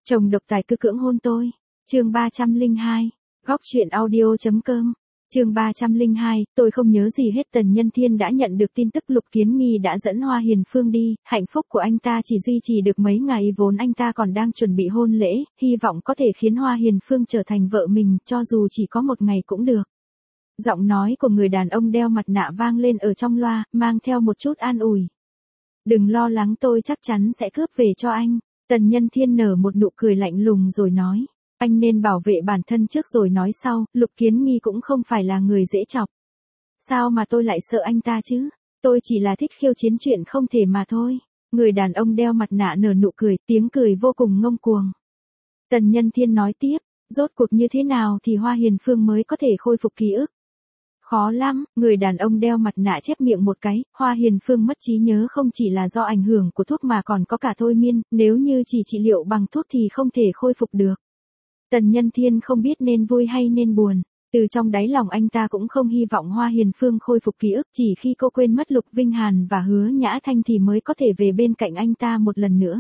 Chồng độc tài cứ cưỡng hôn tôi. Chương 302. Góc truyện audio.com. Chương 302, tôi không nhớ gì hết. Tần Nhân Thiên đã nhận được tin tức Lục Kiến Nghi đã dẫn Hoa Hiền Phương đi, hạnh phúc của anh ta chỉ duy trì được mấy ngày, vốn anh ta còn đang chuẩn bị hôn lễ, hy vọng có thể khiến Hoa Hiền Phương trở thành vợ mình, cho dù chỉ có một ngày cũng được. Giọng nói của người đàn ông đeo mặt nạ vang lên ở trong loa, mang theo một chút an ủi. Đừng lo lắng, tôi chắc chắn sẽ cướp về cho anh. Tần Nhân Thiên nở một nụ cười lạnh lùng rồi nói. Anh nên bảo vệ bản thân trước rồi nói sau, Lục Kiến Nghi cũng không phải là người dễ chọc. Sao mà tôi lại sợ anh ta chứ? Tôi chỉ là thích khiêu chiến chuyện không thể mà thôi. Người đàn ông đeo mặt nạ nở nụ cười, tiếng cười vô cùng ngông cuồng. Tần Nhân Thiên nói tiếp, rốt cuộc như thế nào thì Hoa Hiền Phương mới có thể khôi phục ký ức? Khó lắm, người đàn ông đeo mặt nạ chép miệng một cái, Hoa Hiền Phương mất trí nhớ không chỉ là do ảnh hưởng của thuốc mà còn có cả thôi miên, nếu như chỉ trị liệu bằng thuốc thì không thể khôi phục được. Tần Nhân Thiên không biết nên vui hay nên buồn, từ trong đáy lòng anh ta cũng không hy vọng Hoa Hiền Phương khôi phục ký ức, chỉ khi cô quên mất Lục Vinh Hàn và Hứa Nhã Thanh thì mới có thể về bên cạnh anh ta một lần nữa.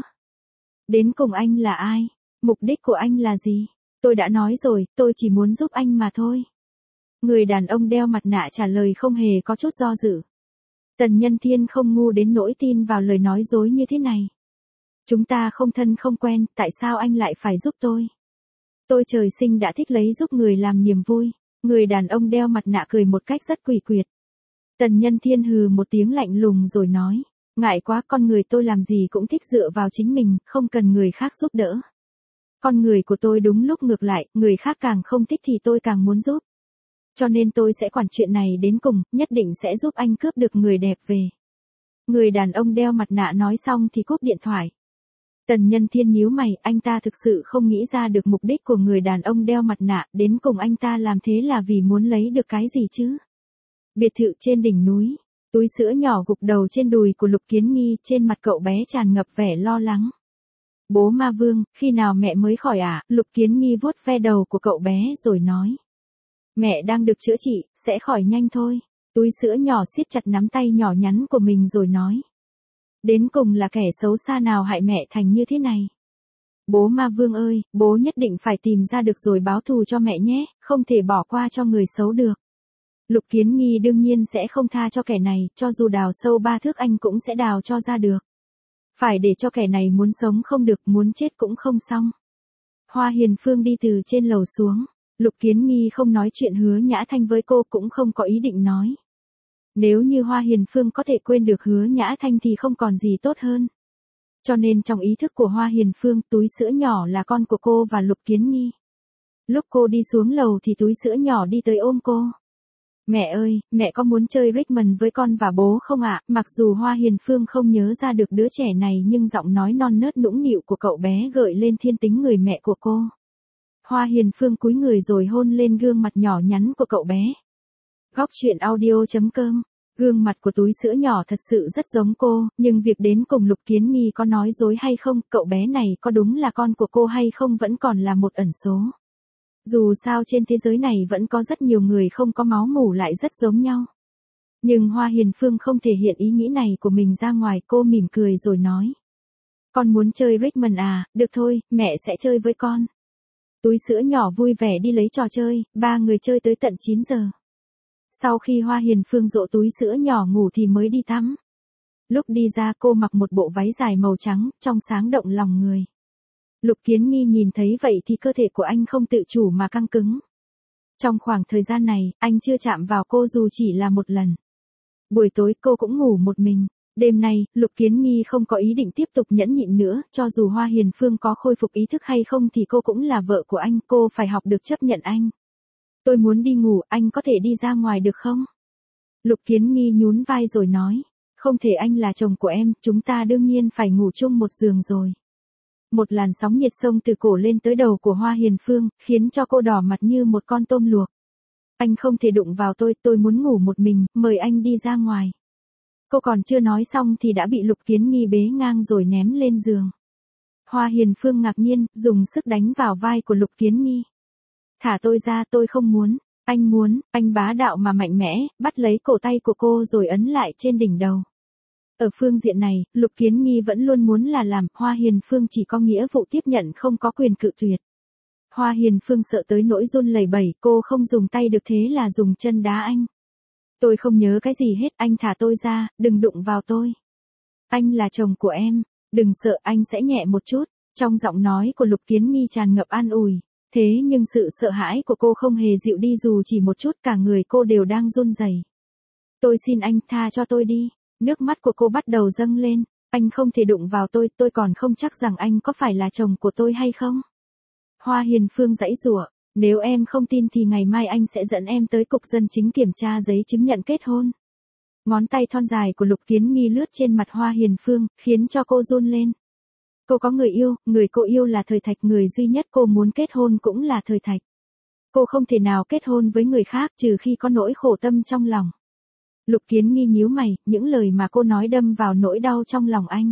Đến cùng anh là ai? Mục đích của anh là gì? Tôi đã nói rồi, tôi chỉ muốn giúp anh mà thôi. Người đàn ông đeo mặt nạ trả lời không hề có chút do dự. Tần Nhân Thiên không ngu đến nỗi tin vào lời nói dối như thế này. Chúng ta không thân không quen, tại sao anh lại phải giúp tôi? Tôi trời sinh đã thích lấy giúp người làm niềm vui. Người đàn ông đeo mặt nạ cười một cách rất quỷ quyệt. Tần Nhân Thiên hừ một tiếng lạnh lùng rồi nói. Ngại quá, con người tôi làm gì cũng thích dựa vào chính mình, không cần người khác giúp đỡ. Con người của tôi đúng lúc ngược lại, người khác càng không thích thì tôi càng muốn giúp. Cho nên tôi sẽ quản chuyện này đến cùng, nhất định sẽ giúp anh cướp được người đẹp về. Người đàn ông đeo mặt nạ nói xong thì cúp điện thoại. Tần Nhân Thiên nhíu mày, anh ta thực sự không nghĩ ra được mục đích của người đàn ông đeo mặt nạ, đến cùng anh ta làm thế là vì muốn lấy được cái gì chứ? Biệt thự trên đỉnh núi, túi sữa nhỏ gục đầu trên đùi của Lục Kiến Nghi, trên mặt cậu bé tràn ngập vẻ lo lắng. Bố Ma Vương, khi nào mẹ mới khỏi ạ? Lục Kiến Nghi vuốt ve đầu của cậu bé rồi nói. Mẹ đang được chữa trị, sẽ khỏi nhanh thôi. Túi sữa nhỏ siết chặt nắm tay nhỏ nhắn của mình rồi nói. Đến cùng là kẻ xấu xa nào hại mẹ thành như thế này? Bố Ma Vương ơi, bố nhất định phải tìm ra được rồi báo thù cho mẹ nhé, không thể bỏ qua cho người xấu được. Lục Kiến Nghi đương nhiên sẽ không tha cho kẻ này, cho dù đào sâu 3 thước anh cũng sẽ đào cho ra được. Phải để cho kẻ này muốn sống không được, muốn chết cũng không xong. Hoa Hiền Phương đi từ trên lầu xuống. Lục Kiến Nghi không nói chuyện Hứa Nhã Thanh với cô, cũng không có ý định nói. Nếu như Hoa Hiền Phương có thể quên được Hứa Nhã Thanh thì không còn gì tốt hơn. Cho nên trong ý thức của Hoa Hiền Phương, túi sữa nhỏ là con của cô và Lục Kiến Nghi. Lúc cô đi xuống lầu thì túi sữa nhỏ đi tới ôm cô. Mẹ ơi, mẹ có muốn chơi Rickman với con và bố không ạ? Mặc dù Hoa Hiền Phương không nhớ ra được đứa trẻ này nhưng giọng nói non nớt nũng nịu của cậu bé gợi lên thiên tính người mẹ của cô. Hoa Hiền Phương cúi người rồi hôn lên gương mặt nhỏ nhắn của cậu bé. Góc truyện audio.com. Gương mặt của túi sữa nhỏ thật sự rất giống cô, nhưng việc đến cùng Lục Kiến Nghi có nói dối hay không, cậu bé này có đúng là con của cô hay không vẫn còn là một ẩn số. Dù sao trên thế giới này vẫn có rất nhiều người không có máu mủ lại rất giống nhau. Nhưng Hoa Hiền Phương không thể hiện ý nghĩ này của mình ra ngoài, cô mỉm cười rồi nói. Con muốn chơi Rickman à, được thôi, mẹ sẽ chơi với con. Túi sữa nhỏ vui vẻ đi lấy trò chơi, ba người chơi tới tận 9 giờ. Sau khi Hoa Hiền Phương dỗ túi sữa nhỏ ngủ thì mới đi tắm. Lúc đi ra cô mặc một bộ váy dài màu trắng, trong sáng động lòng người. Lục Kiến Nghi nhìn thấy vậy thì cơ thể của anh không tự chủ mà căng cứng. Trong khoảng thời gian này, anh chưa chạm vào cô dù chỉ là một lần. Buổi tối cô cũng ngủ một mình. Đêm nay, Lục Kiến Nghi không có ý định tiếp tục nhẫn nhịn nữa, cho dù Hoa Hiền Phương có khôi phục ý thức hay không thì cô cũng là vợ của anh, cô phải học được chấp nhận anh. Tôi muốn đi ngủ, anh có thể đi ra ngoài được không? Lục Kiến Nghi nhún vai rồi nói, không thể, anh là chồng của em, chúng ta đương nhiên phải ngủ chung một giường rồi. Một làn sóng nhiệt xông từ cổ lên tới đầu của Hoa Hiền Phương, khiến cho cô đỏ mặt như một con tôm luộc. Anh không thể đụng vào tôi muốn ngủ một mình, mời anh đi ra ngoài. Cô còn chưa nói xong thì đã bị Lục Kiến Nghi bế ngang rồi ném lên giường. Hoa Hiền Phương ngạc nhiên, dùng sức đánh vào vai của Lục Kiến Nghi. Thả tôi ra, tôi không muốn. Anh muốn, anh bá đạo mà mạnh mẽ, bắt lấy cổ tay của cô rồi ấn lại trên đỉnh đầu. Ở phương diện này, Lục Kiến Nghi vẫn luôn muốn là làm, Hoa Hiền Phương chỉ có nghĩa vụ tiếp nhận không có quyền cự tuyệt. Hoa Hiền Phương sợ tới nỗi run lẩy bẩy, cô không dùng tay được thế là dùng chân đá anh. Tôi không nhớ cái gì hết, anh thả tôi ra, đừng đụng vào tôi. Anh là chồng của em, đừng sợ, anh sẽ nhẹ một chút. Trong giọng nói của Lục Kiến Nghi tràn ngập an ủi. Thế nhưng sự sợ hãi của cô không hề dịu đi dù chỉ một chút, cả người cô đều đang run rẩy. Tôi xin anh tha cho tôi đi. Nước mắt của cô bắt đầu dâng lên. Anh không thể đụng vào tôi còn không chắc rằng anh có phải là chồng của tôi hay không. Hoa Hiền Phương giãy giụa. Nếu em không tin thì ngày mai anh sẽ dẫn em tới cục dân chính kiểm tra giấy chứng nhận kết hôn. Ngón tay thon dài của Lục Kiến Nghi lướt trên mặt Hoa Hiền Phương, khiến cho cô run lên. Cô có người yêu, người cô yêu là Thời Thạch, người duy nhất cô muốn kết hôn cũng là Thời Thạch. Cô không thể nào kết hôn với người khác trừ khi có nỗi khổ tâm trong lòng. Lục Kiến Nghi nhíu mày, những lời mà cô nói đâm vào nỗi đau trong lòng anh.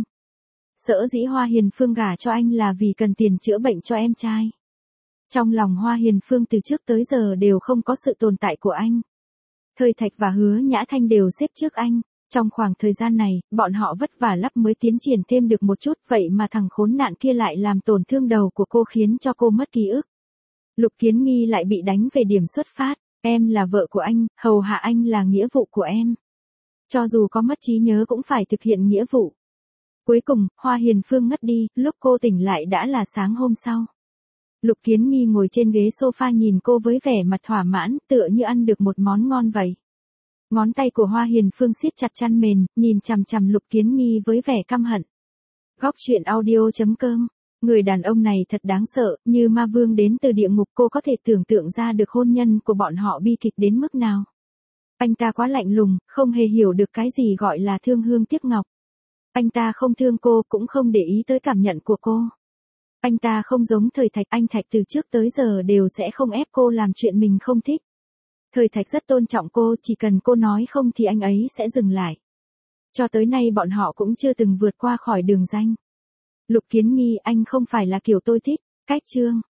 Sở dĩ Hoa Hiền Phương gả cho anh là vì cần tiền chữa bệnh cho em trai. Trong lòng Hoa Hiền Phương từ trước tới giờ đều không có sự tồn tại của anh. Thời Thạch và Hứa Nhã Thanh đều xếp trước anh. Trong khoảng thời gian này, bọn họ vất vả lắm mới tiến triển thêm được một chút, vậy mà thằng khốn nạn kia lại làm tổn thương đầu của cô khiến cho cô mất ký ức. Lục Kiến Nghi lại bị đánh về điểm xuất phát, em là vợ của anh, hầu hạ anh là nghĩa vụ của em. Cho dù có mất trí nhớ cũng phải thực hiện nghĩa vụ. Cuối cùng, Hoa Hiền Phương ngất đi, lúc cô tỉnh lại đã là sáng hôm sau. Lục Kiến Nghi ngồi trên ghế sofa nhìn cô với vẻ mặt thỏa mãn, tựa như ăn được một món ngon vậy. Ngón tay của Hoa Hiền Phương siết chặt chăn mền, nhìn chằm chằm Lục Kiến Nghi với vẻ căm hận. Góc truyện audio.com. Người đàn ông này thật đáng sợ, như ma vương đến từ địa ngục, cô có thể tưởng tượng ra được hôn nhân của bọn họ bi kịch đến mức nào. Anh ta quá lạnh lùng, không hề hiểu được cái gì gọi là thương hương tiếc ngọc. Anh ta không thương cô, cũng không để ý tới cảm nhận của cô. Anh ta không giống Thời Thạch, anh Thạch từ trước tới giờ đều sẽ không ép cô làm chuyện mình không thích. Thời Thạch rất tôn trọng cô, chỉ cần cô nói không thì anh ấy sẽ dừng lại. Cho tới nay bọn họ cũng chưa từng vượt qua khỏi đường ranh. Lục Kiến Nghi, anh không phải là kiểu tôi thích. Cách chương